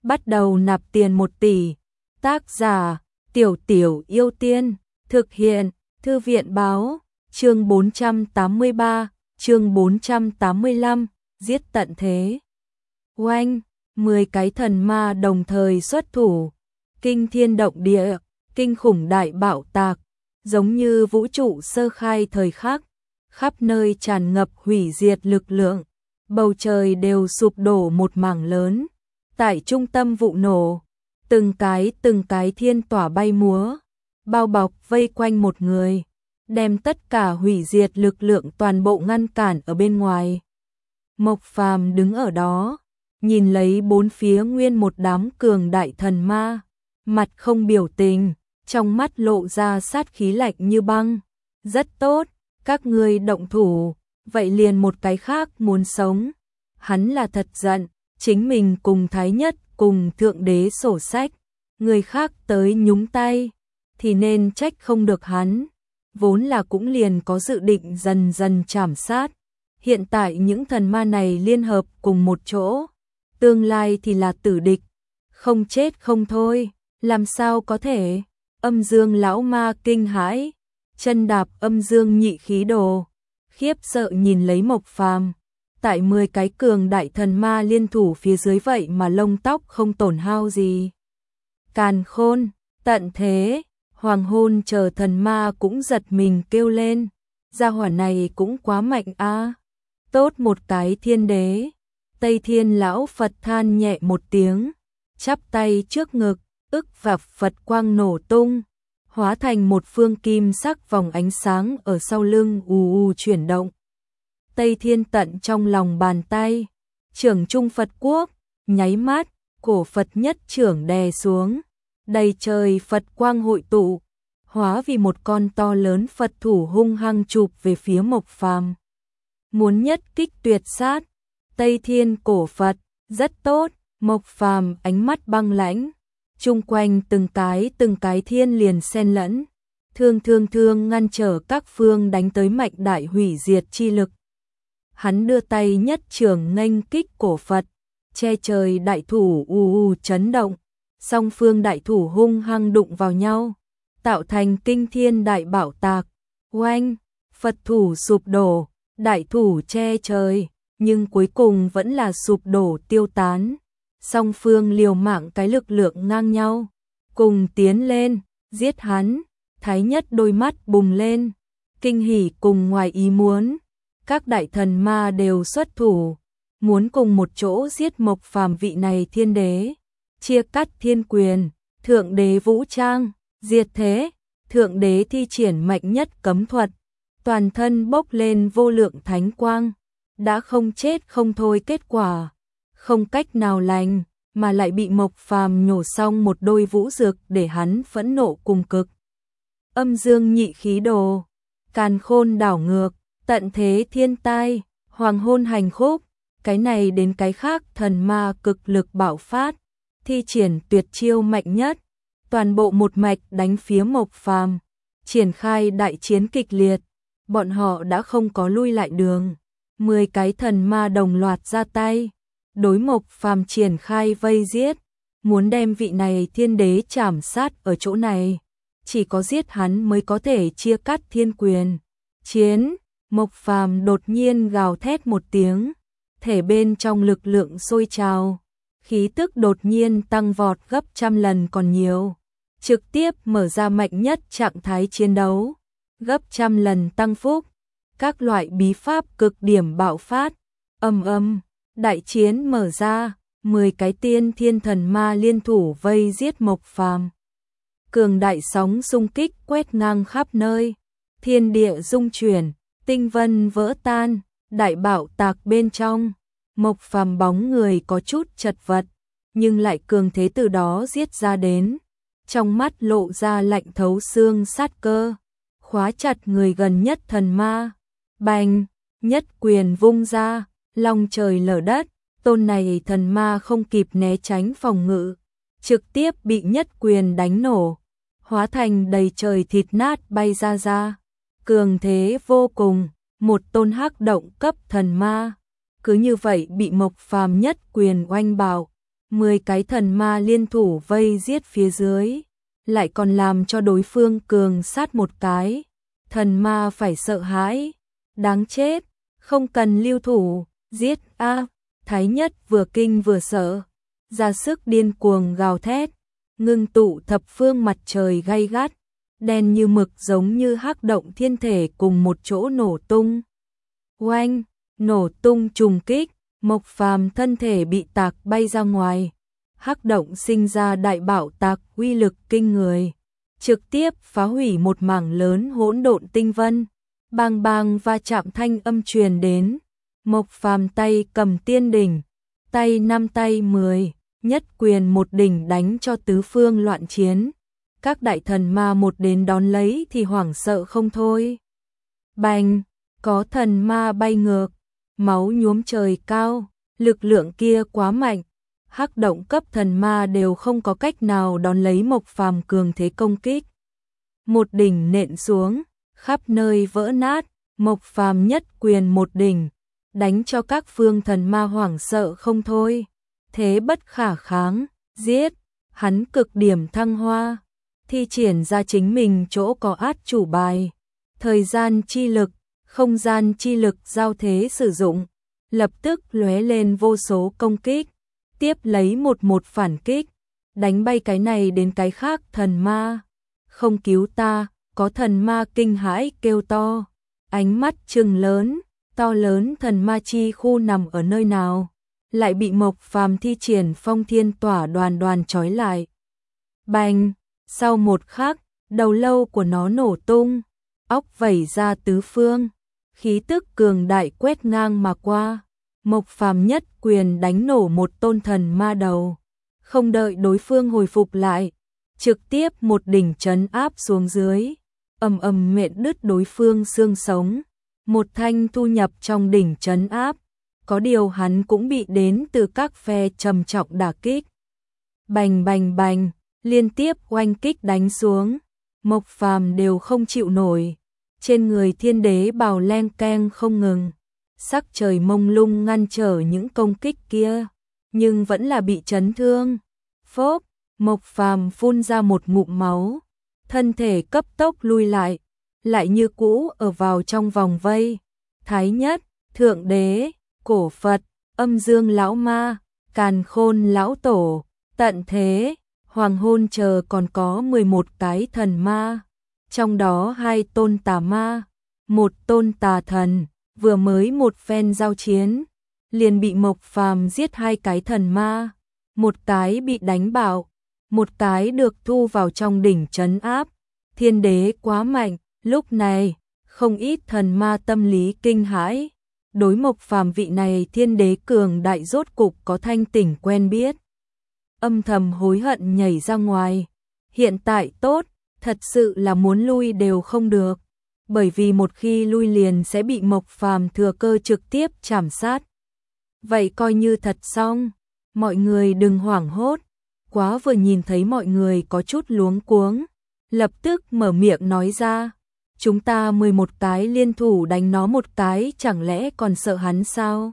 bắt đầu nạp tiền 1 tỷ. Tác giả Tiểu Tiểu Yêu Tiên. Thực hiện Thư viện báo. Chương 483, chương 485, giết tận thế. Oanh, 10 cái thần ma đồng thời xuất thủ, kinh thiên động địa, kinh khủng đại bạo tạc, giống như vũ trụ sơ khai thời khắc, khắp nơi tràn ngập hủy diệt lực lượng, bầu trời đều sụp đổ một mảng lớn. Tại trung tâm vụ nổ, từng cái thiên tỏa bay múa, bao bọc vây quanh một người, đem tất cả hủy diệt lực lượng toàn bộ ngăn cản ở bên ngoài. Mộc Phàm đứng ở đó, nhìn lấy bốn phía nguyên một đám cường đại thần ma, mặt không biểu tình, trong mắt lộ ra sát khí lạnh như băng. Rất tốt, các ngươi động thủ, vậy liền một cái khác muốn sống. Hắn là thật giận, chính mình cùng Thái Nhất cùng Thượng Đế sổ sách, người khác tới nhúng tay, thì nên trách không được hắn. Vốn là cũng liền có dự định dần dần trảm sát. Hiện tại những thần ma này liên hợp cùng một chỗ, tương lai thì là tử địch, không chết không thôi, làm sao có thể. Âm Dương lão ma kinh hãi, chân đạp âm dương nhị khí đồ, khiếp sợ nhìn lấy Mộc Phàm. Tại 10 cái cường đại thần ma liên thủ phía dưới vậy mà lông tóc không tổn hao gì. Càn khôn, tận thế, hoàng hôn chờ thần ma cũng giật mình kêu lên. Gia hỏa này cũng quá mạnh a. Tốt một cái thiên đế. Tây Thiên lão Phật than nhẹ một tiếng, chắp tay trước ngực, ức vạc Phật quang nổ tung, hóa thành một phương kim sắc vòng ánh sáng ở sau lưng ù chuyển động. Tây Thiên tận trong lòng bàn tay, trưởng trung Phật quốc, nháy mắt, cổ Phật nhất trưởng đè xuống, đầy trời Phật quang hội tụ, hóa vì một con to lớn Phật thủ hung hăng chụp về phía Mộc Phàm. Muốn nhất kích tuyệt sát, Tây Thiên cổ Phật, rất tốt. Mộc Phàm ánh mắt băng lãnh, chung quanh từng cái thiên liền xen lẫn, thương ngăn trở các phương đánh tới mạnh đại hủy diệt chi lực. Hắn đưa tay nhất trường nghênh kích cổ Phật, che trời đại thủ chấn động, song phương đại thủ hung hăng đụng vào nhau, tạo thành kinh thiên đại bạo tạc. Oanh, Phật thủ sụp đổ, đại thủ che trời, nhưng cuối cùng vẫn là sụp đổ tiêu tán. Song phương liều mạng cái lực lượng ngang nhau, cùng tiến lên, giết hắn. Thái Nhất đôi mắt bùng lên, kinh hỉ cùng ngoài ý muốn. Các đại thần ma đều xuất thủ, muốn cùng một chỗ giết Mộc Phàm vị này thiên đế, chia cắt thiên quyền. Thượng đế vũ trang, diệt thế. Thượng đế thi triển mạnh nhất cấm thuật, toàn thân bốc lên vô lượng thánh quang, đã không chết không thôi. Kết quả không cách nào lành, mà lại bị Mộc Phàm nhổ xong một đôi vũ dược để hắn phẫn nộ cùng cực. Âm dương nhị khí đồ, càn khôn đảo ngược, tận thế thiên tai, hoàng hôn hành khúc, cái này đến cái khác thần ma cực lực bạo phát, thi triển tuyệt chiêu mạnh nhất, toàn bộ một mạch đánh phía Mộc Phàm, triển khai đại chiến kịch liệt, bọn họ đã không có lui lại đường. 10 cái thần ma đồng loạt ra tay, đối Mộc Phàm triển khai vây giết, muốn đem vị này thiên đế trảm sát ở chỗ này, chỉ có giết hắn mới có thể chia cắt thiên quyền. Chiến, Mộc Phàm đột nhiên gào thét một tiếng, thể bên trong lực lượng sôi trào, khí tức đột nhiên tăng vọt gấp trăm lần còn nhiều, trực tiếp mở ra mạnh nhất trạng thái chiến đấu, gấp trăm lần tăng phúc, các loại bí pháp cực điểm bạo phát. Đại chiến mở ra, 10 cái tiên thiên thần ma liên thủ vây giết Mộc Phàm. Cường đại sóng xung kích quét ngang khắp nơi, thiên địa rung chuyển, tinh vân vỡ tan, đại bạo tạc bên trong. Mộc Phàm bóng người có chút chật vật, nhưng lại cường thế từ đó giết ra đến, trong mắt lộ ra lạnh thấu xương sát cơ, khóa chặt người gần nhất thần ma. Bành, nhất quyền vung ra, long trời lở đất, tôn này thần ma không kịp né tránh phòng ngự, trực tiếp bị nhất quyền đánh nổ, hóa thành đầy trời thịt nát bay ra. Cường thế vô cùng, một tôn hắc động cấp thần ma, cứ như vậy bị Mộc Phàm nhất quyền oanh bạo. 10 cái thần ma liên thủ vây giết phía dưới, lại còn làm cho đối phương cường sát một cái. Thần ma phải sợ hãi, đáng chết, không cần lưu thủ, giết a. Thái Nhất vừa kinh vừa sợ, ra sức điên cuồng gào thét, ngưng tụ thập phương mặt trời gay gắt, đen như mực giống như hắc động thiên thể cùng một chỗ nổ tung. Oanh, nổ tung trùng kích, Mộc Phàm thân thể bị tạc bay ra ngoài. Hắc động sinh ra đại bạo tạc uy lực kinh người, trực tiếp phá hủy một mảng lớn hỗn độn tinh vân. Bang bang va chạm thanh âm truyền đến. Mộc Phàm tay cầm tiên đỉnh, tay 5 tay 10, nhất quyền một đỉnh đánh cho tứ phương loạn chiến. Các đại thần ma một đến đón lấy thì hoảng sợ không thôi. Bành, có thần ma bay ngược, máu nhuốm trời cao, lực lượng kia quá mạnh. Hắc động cấp thần ma đều không có cách nào đón lấy Mộc Phàm cường thế công kích. Một đỉnh nện xuống, khắp nơi vỡ nát, Mộc Phàm nhất quyền một đỉnh, đánh cho các phương thần ma hoảng sợ không thôi. Thế bất khả kháng, giết, hắn cực điểm thăng hoa, thi triển ra chính mình chỗ có át chủ bài. Thời gian chi lực, không gian chi lực giao thế sử dụng, lập tức lóe lên vô số công kích, tiếp lấy một phản kích, đánh bay cái này đến cái khác thần ma. Không cứu ta, có thần ma kinh hãi kêu to, ánh mắt trừng lớn, to lớn thần ma chi khu nằm ở nơi nào, lại bị Mộc Phàm thi triển phong thiên tỏa đoàn đoàn trói lại. Bành, sau một khắc, đầu lâu của nó nổ tung, óc vẩy ra tứ phương, khí tức cường đại quét ngang mà qua. Mộc Phàm nhất quyền đánh nổ một tôn thần ma đầu, không đợi đối phương hồi phục lại, trực tiếp một đỉnh trấn áp xuống dưới, ầm ầm mện đứt đối phương xương sống, một thanh thu nhập trong đỉnh trấn áp. Có điều hắn cũng bị đến từ các phe trầm trọng đả kích. Bành bành bành, liên tiếp oanh kích đánh xuống, Mộc Phàm đều không chịu nổi, trên người thiên đế bào leng keng không ngừng. Sắc trời mông lung ngăn trở những công kích kia, nhưng vẫn là bị chấn thương. Phốp, Mộc Phàm phun ra một ngụm máu, thân thể cấp tốc lui lại như cũ ở vào trong vòng vây. Thái Nhất, Thượng Đế, Cổ Phật, Âm Dương Lão Ma, Càn Khôn Lão Tổ, Tận Thế, Hoàng Hôn chờ còn có 11 cái thần ma, trong đó 2 tôn tà ma, 1 tôn tà thần. Vừa mới một phen giao chiến, liền bị Mộc Phàm giết 2 cái thần ma, một cái bị đánh bạo, một cái được thu vào trong đỉnh trấn áp. Thiên đế quá mạnh, lúc này, không ít thần ma tâm lý kinh hãi. Đối Mộc Phàm vị này thiên đế cường đại rốt cục có thanh tỉnh quen biết. Âm thầm hối hận nhảy ra ngoài. Hiện tại tốt, thật sự là muốn lui đều không được. Bởi vì một khi lui liền sẽ bị Mộc Phàm thừa cơ trực tiếp chảm sát. Vậy coi như thật xong, mọi người đừng hoảng hốt. Quá vừa nhìn thấy mọi người có chút luống cuống, lập tức mở miệng nói ra, chúng ta 11 cái liên thủ đánh nó một cái, chẳng lẽ còn sợ hắn sao?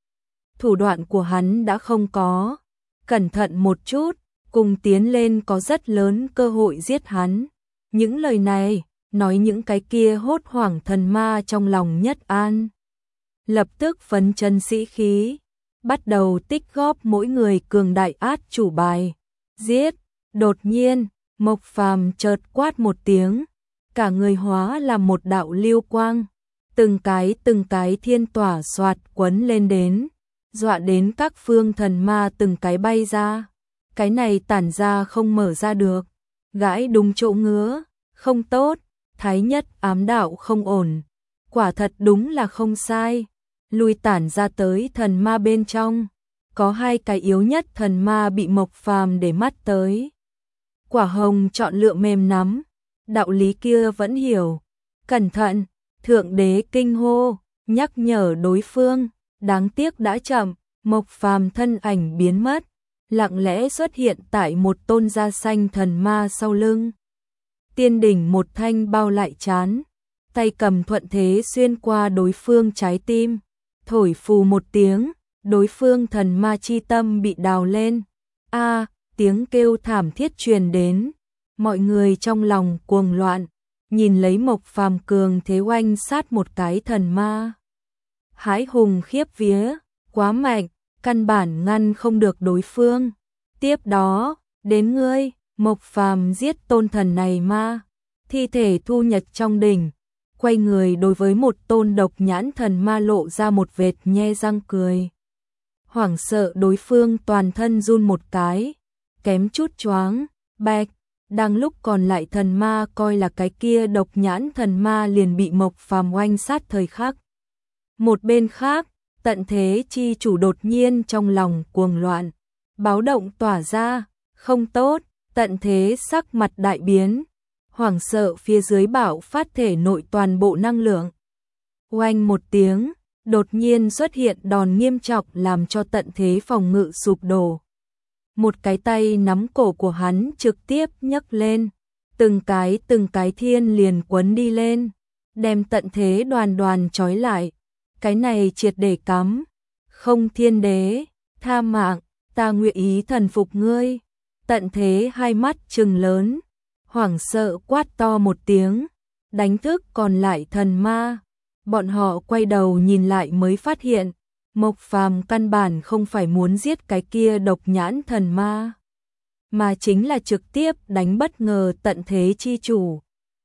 Thủ đoạn của hắn đã không có, cẩn thận một chút, cùng tiến lên có rất lớn cơ hội giết hắn. Những lời này nói những cái kia hốt hoảng thần ma trong lòng nhất an. Lập tức phấn chân sĩ khí, bắt đầu tích góp mỗi người cường đại át chủ bài. Giết, đột nhiên, Mộc Phàm chợt quát một tiếng, cả người hóa làm một đạo lưu quang. Từng cái thiên tỏa xoạt quấn lên đến, dọa đến các phương thần ma từng cái bay ra. Cái này tản ra không mở ra được, gãi đúng chỗ ngứa, không tốt. Thái Nhất ám đạo không ổn, quả thật đúng là không sai. Lui tản ra tới thần ma bên trong, có 2 cái yếu nhất thần ma bị Mộc Phàm để mắt tới. Quả hồng chọn lựa mềm nắm, đạo lý kia vẫn hiểu. Cẩn thận, Thượng Đế kinh hô, nhắc nhở đối phương, đáng tiếc đã chậm. Mộc Phàm thân ảnh biến mất, lặng lẽ xuất hiện tại một tôn da xanh thần ma sau lưng. Tiên đỉnh một thanh bao lại chán, tay cầm thuận thế xuyên qua đối phương trái tim, thổi phù một tiếng, đối phương thần ma chi tâm bị đào lên, A, tiếng kêu thảm thiết truyền đến, mọi người trong lòng cuồng loạn, nhìn lấy Mộc Phàm cường thế oanh sát một cái thần ma. Hãi hùng khiếp vía, quá mạnh, căn bản ngăn không được đối phương. Tiếp đó, đến ngươi, Mộc Phàm giết tôn thần này ma, thi thể thu nhật trong đỉnh, quay người đối với một tôn độc nhãn thần ma lộ ra một vệt nhe răng cười. Hoảng sợ đối phương toàn thân run một cái, kém chút choáng, bạch, đang lúc còn lại thần ma coi là cái kia độc nhãn thần ma liền bị Mộc Phàm oanh sát thời khắc. Một bên khác, tận thế chi chủ đột nhiên trong lòng cuồng loạn, báo động tỏa ra, không tốt, tận thế sắc mặt đại biến, hoảng sợ phía dưới bạo phát thể nội toàn bộ năng lượng. Oanh một tiếng, đột nhiên xuất hiện đòn nghiêm trọng làm cho tận thế phòng ngự sụp đổ. Một cái tay nắm cổ của hắn trực tiếp nhấc lên, từng cái thiên liền quấn đi lên, đem tận thế đoàn đoàn trói lại. Cái này triệt để cắm, không thiên đế, tha mạng, ta nguyện ý thần phục ngươi. Tận thế hai mắt trừng lớn, hoảng sợ quát to một tiếng, đánh thức còn lại thần ma. Bọn họ quay đầu nhìn lại mới phát hiện, Mộc Phàm căn bản không phải muốn giết cái kia độc nhãn thần ma, mà chính là trực tiếp đánh bất ngờ tận thế chi chủ.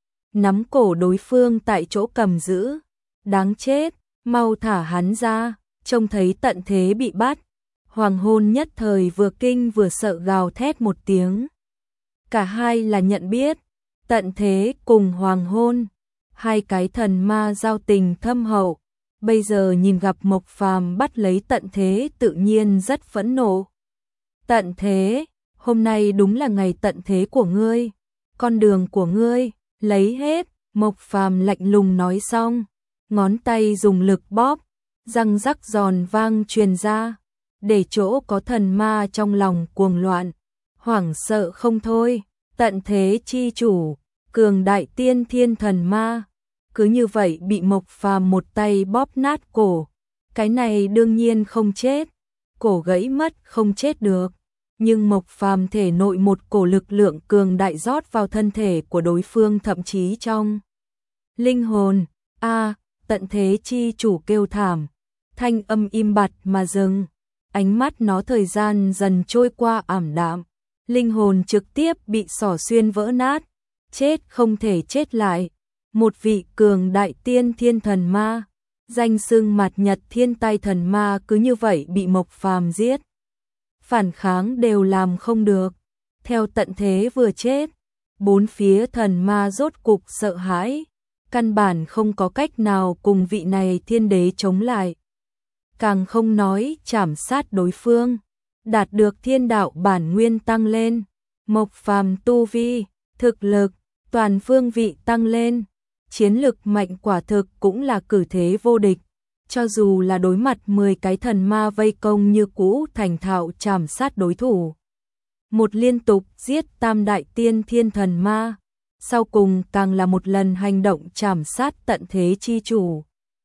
Nắm cổ đối phương tại chỗ cầm giữ, đáng chết, mau thả hắn ra. Trông thấy tận thế bị bắt, hoàng hôn nhất thời vừa kinh vừa sợ gào thét một tiếng. Cả hai là nhận biết, tận thế cùng hoàng hôn, hai cái thần ma giao tình thâm hậu, bây giờ nhìn gặp Mộc Phàm bắt lấy tận thế tự nhiên rất phẫn nộ. Tận thế, hôm nay đúng là ngày tận thế của ngươi, con đường của ngươi, lấy hết. Mộc Phàm lạnh lùng nói xong, ngón tay dùng lực bóp, răng rắc giòn vang truyền ra, để chỗ có thần ma trong lòng cuồng loạn, hoảng sợ không thôi. Tận thế chi chủ, cường đại tiên thiên thần ma, cứ như vậy bị Mộc Phàm một tay bóp nát cổ. Cái này đương nhiên không chết, cổ gãy mất không chết được, nhưng Mộc Phàm thể nội một cổ lực lượng cường đại rót vào thân thể của đối phương, thậm chí trong linh hồn. A, tận thế chi chủ kêu thảm, thanh âm im bặt mà dừng, ánh mắt nó thời gian dần trôi qua ảm đạm, linh hồn trực tiếp bị xỏ xuyên vỡ nát, chết không thể chết lại. Một vị cường đại tiên thiên thần ma, danh xưng Mạt Nhật Thiên Tai thần ma cứ như vậy bị Mộc Phàm giết. Phản kháng đều làm không được, theo tận thế vừa chết, bốn phía thần ma rốt cục sợ hãi, căn bản không có cách nào cùng vị này thiên đế chống lại. Càng không nói chảm sát đối phương, đạt được thiên đạo bản nguyên tăng lên, Mộc Phàm tu vi, thực lực, toàn phương vị tăng lên, chiến lực mạnh quả thực cũng là cử thế vô địch. Cho dù là đối mặt 10 cái thần ma vây công như cũ thành thạo chảm sát đối thủ. Một liên tục giết tam đại tiên thiên thần ma, sau cùng càng là một lần hành động chảm sát tận thế chi chủ.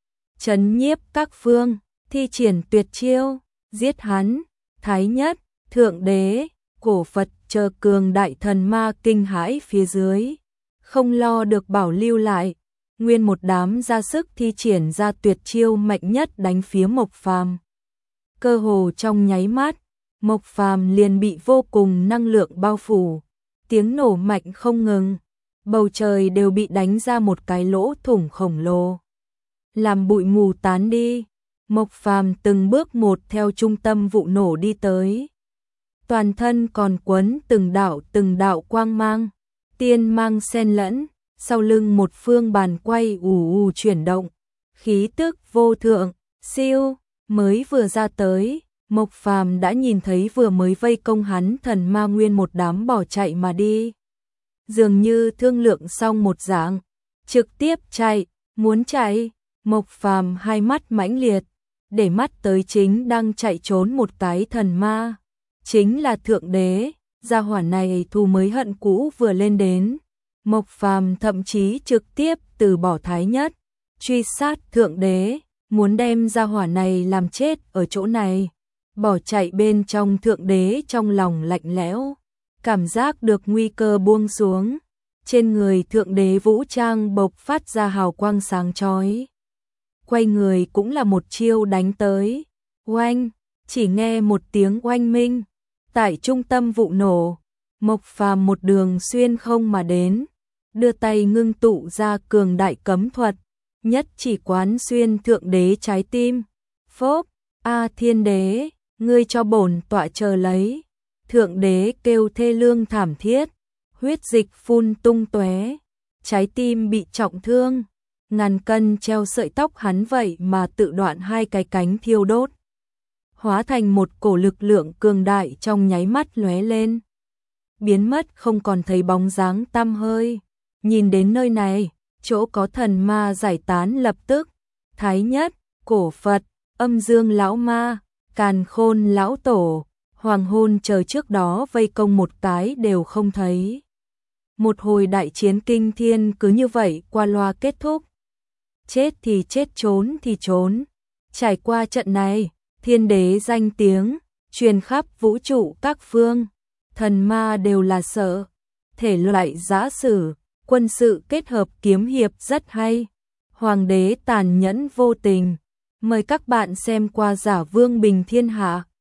Chấn nhiếp các phương, thi triển tuyệt chiêu, giết hắn, thái nhất, thượng đế, cổ Phật chờ cường đại thần ma kinh hãi phía dưới, không lo được bảo lưu lại, nguyên một đám ra sức thi triển ra tuyệt chiêu mạnh nhất đánh phía Mộc Phàm. Cơ hồ trong nháy mắt, Mộc Phàm liền bị vô cùng năng lượng bao phủ, tiếng nổ mạnh không ngừng, bầu trời đều bị đánh ra một cái lỗ thủng khổng lồ. Làm bụi mù tán đi, Mộc Phàm từng bước một theo trung tâm vụ nổ đi tới. Toàn thân còn quấn từng đạo quang mang, tiên mang xen lẫn, sau lưng một phương bàn quay ù ù chuyển động, khí tức vô thượng, siêu, mới vừa ra tới, Mộc Phàm đã nhìn thấy vừa mới vây công hắn thần ma nguyên một đám bỏ chạy mà đi. Dường như thương lượng xong một dạng, trực tiếp chạy, muốn chạy, Mộc Phàm hai mắt mãnh liệt, để mắt tới chính đang chạy trốn một cái thần ma, chính là thượng đế, gia hỏa này thù mới hận cũ vừa lên đến. Mộc Phàm thậm chí trực tiếp từ bỏ thái nhất, truy sát thượng đế, muốn đem gia hỏa này làm chết ở chỗ này. bỏ chạy bên trong. Thượng đế trong lòng lạnh lẽo, cảm giác được nguy cơ buông xuống. Trên người thượng đế vũ trang bộc phát ra hào quang sáng chói. Quay người cũng là một chiêu đánh tới. Oanh, chỉ nghe một tiếng oanh minh. Tại trung tâm vụ nổ, Mộc Phàm một đường xuyên không mà đến, đưa tay ngưng tụ ra cường đại cấm thuật, nhất chỉ quán xuyên thượng đế trái tim. Phốp, a thiên đế, ngươi cho bổn tọa chờ lấy. Thượng đế kêu thê lương thảm thiết, huyết dịch phun tung tóe, trái tim bị trọng thương, ngàn cân treo sợi tóc hắn vậy mà tự đoạn hai cái cánh thiêu đốt, hóa thành một cổ lực lượng cường đại trong nháy mắt lóe lên, biến mất không còn thấy bóng dáng tăm hơi. Nhìn đến nơi này, chỗ có thần ma giải tán lập tức, Thái Nhất, Cổ Phật, Âm Dương lão ma, Càn Khôn lão tổ, Hoàng Hôn chờ trước đó vây công một cái đều không thấy. Một hồi đại chiến kinh thiên cứ như vậy qua loa kết thúc. Chết thì chết, trốn thì trốn. Trải qua trận này, thiên đế danh tiếng truyền khắp vũ trụ các phương, thần ma đều là sợ. Thể loại giã sử, quân sự kết hợp kiếm hiệp rất hay. Hoàng đế tàn nhẫn vô tình. Mời các bạn xem qua Giả Vương Bình Thiên Hạ.